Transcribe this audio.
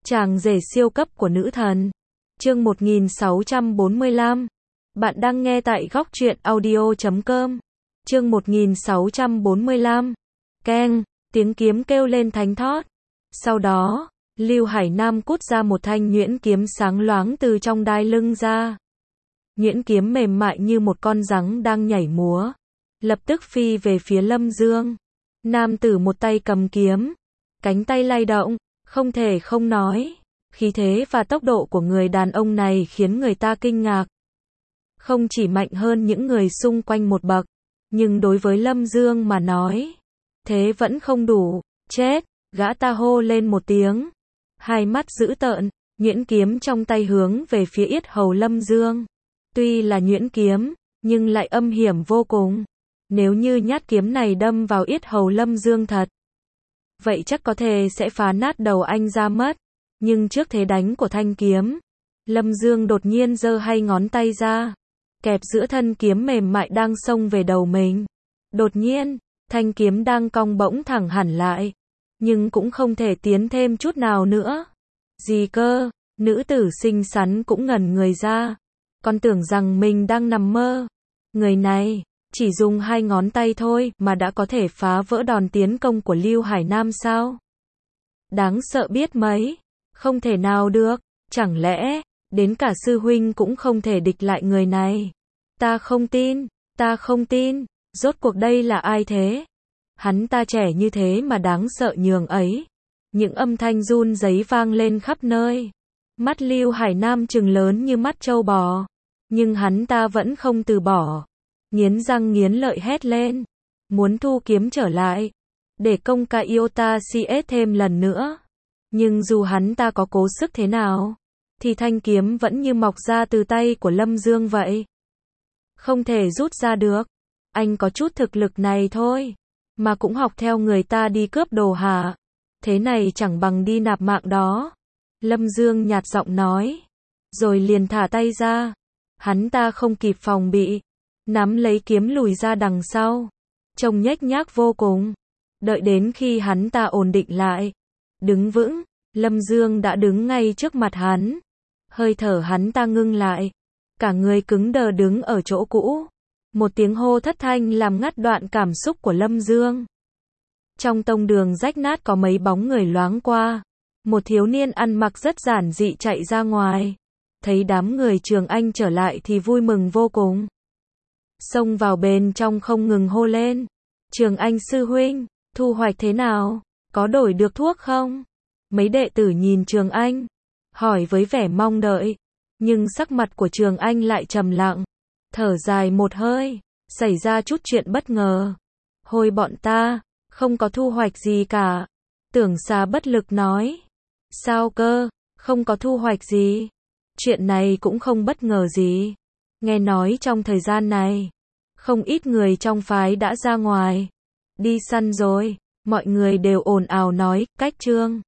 Chàng rể siêu cấp của nữ thần. Chương 1645. Bạn đang nghe tại Góc Truyện Audio.com. Chương 1645. Keng, tiếng kiếm kêu lên thánh thót. Sau đó, Lưu Hải Nam cút ra một thanh nhuyễn kiếm sáng loáng từ trong đai lưng ra. Nhuyễn kiếm mềm mại như một con gióng đang nhảy múa, lập tức phi về phía Lâm Dương. Nam tử một tay cầm kiếm, cánh tay lay động, không thể không nói, khí thế và tốc độ của người đàn ông này khiến người ta kinh ngạc. Không chỉ mạnh hơn những người xung quanh một bậc, nhưng đối với Lâm Dương mà nói, thế vẫn không đủ. Chết, gã ta hô lên một tiếng, hai mắt dữ tợn, nhuyễn kiếm trong tay hướng về phía yết hầu Lâm Dương. Tuy là nhuyễn kiếm, nhưng lại âm hiểm vô cùng. Nếu như nhát kiếm này đâm vào yết hầu Lâm Dương thật, vậy chắc có thể sẽ phá nát đầu anh ra mất. Nhưng trước thế đánh của thanh kiếm, Lâm Dương đột nhiên giơ hai ngón tay ra, kẹp giữa thân kiếm mềm mại đang xông về đầu mình. Đột nhiên, thanh kiếm đang cong bỗng thẳng hẳn lại, nhưng cũng không thể tiến thêm chút nào nữa. Gì cơ? Nữ tử xinh xắn cũng ngẩn người ra, còn tưởng rằng mình đang nằm mơ. Người này, chỉ dùng hai ngón tay thôi mà đã có thể phá vỡ đòn tiến công của Lưu Hải Nam sao? Đáng sợ biết mấy. Không thể nào được. Chẳng lẽ, đến cả sư huynh cũng không thể địch lại người này? Ta không tin, ta không tin. Rốt cuộc đây là ai thế? Hắn ta trẻ như thế mà đáng sợ nhường ấy. Những âm thanh run rẩy vang lên khắp nơi. Mắt Lưu Hải Nam trừng lớn như mắt trâu bò. Nhưng hắn ta vẫn không từ bỏ. Nghiến răng nghiến lợi hét lên, muốn thu kiếm trở lại, để công ca Iota CS thêm lần nữa. Nhưng dù hắn ta có cố sức thế nào, thì thanh kiếm vẫn như mọc ra từ tay của Lâm Dương vậy. Không thể rút ra được. Anh có chút thực lực này thôi, mà cũng học theo người ta đi cướp đồ hả? Thế này chẳng bằng đi nạp mạng đó. Lâm Dương nhạt giọng nói, rồi liền thả tay ra. Hắn ta không kịp phòng bị, nắm lấy kiếm lùi ra đằng sau, trông nhếch nhác vô cùng. Đợi đến khi hắn ta ổn định lại, đứng vững, Lâm Dương đã đứng ngay trước mặt hắn. Hơi thở hắn ta ngưng lại, cả người cứng đờ đứng ở chỗ cũ. Một tiếng hô thất thanh làm ngắt đoạn cảm xúc của Lâm Dương. Trong tông đường rách nát có mấy bóng người loáng qua. Một thiếu niên ăn mặc rất giản dị chạy ra ngoài. Thấy đám người Trường Anh trở lại thì vui mừng vô cùng. Xông vào bên trong không ngừng hô lên. Trường Anh sư huynh, thu hoạch thế nào? Có đổi được thuốc không? Mấy đệ tử nhìn Trường Anh, hỏi với vẻ mong đợi. Nhưng sắc mặt của Trường Anh lại trầm lặng. Thở dài một hơi, xảy ra chút chuyện bất ngờ. Hồi bọn ta, không có thu hoạch gì cả. Tưởng Xà bất lực nói. Sao cơ, không có thu hoạch gì? Chuyện này cũng không bất ngờ gì. Nghe nói trong thời gian này, không ít người trong phái đã ra ngoài đi săn rồi. Mọi người đều ồn ào nói, cách trương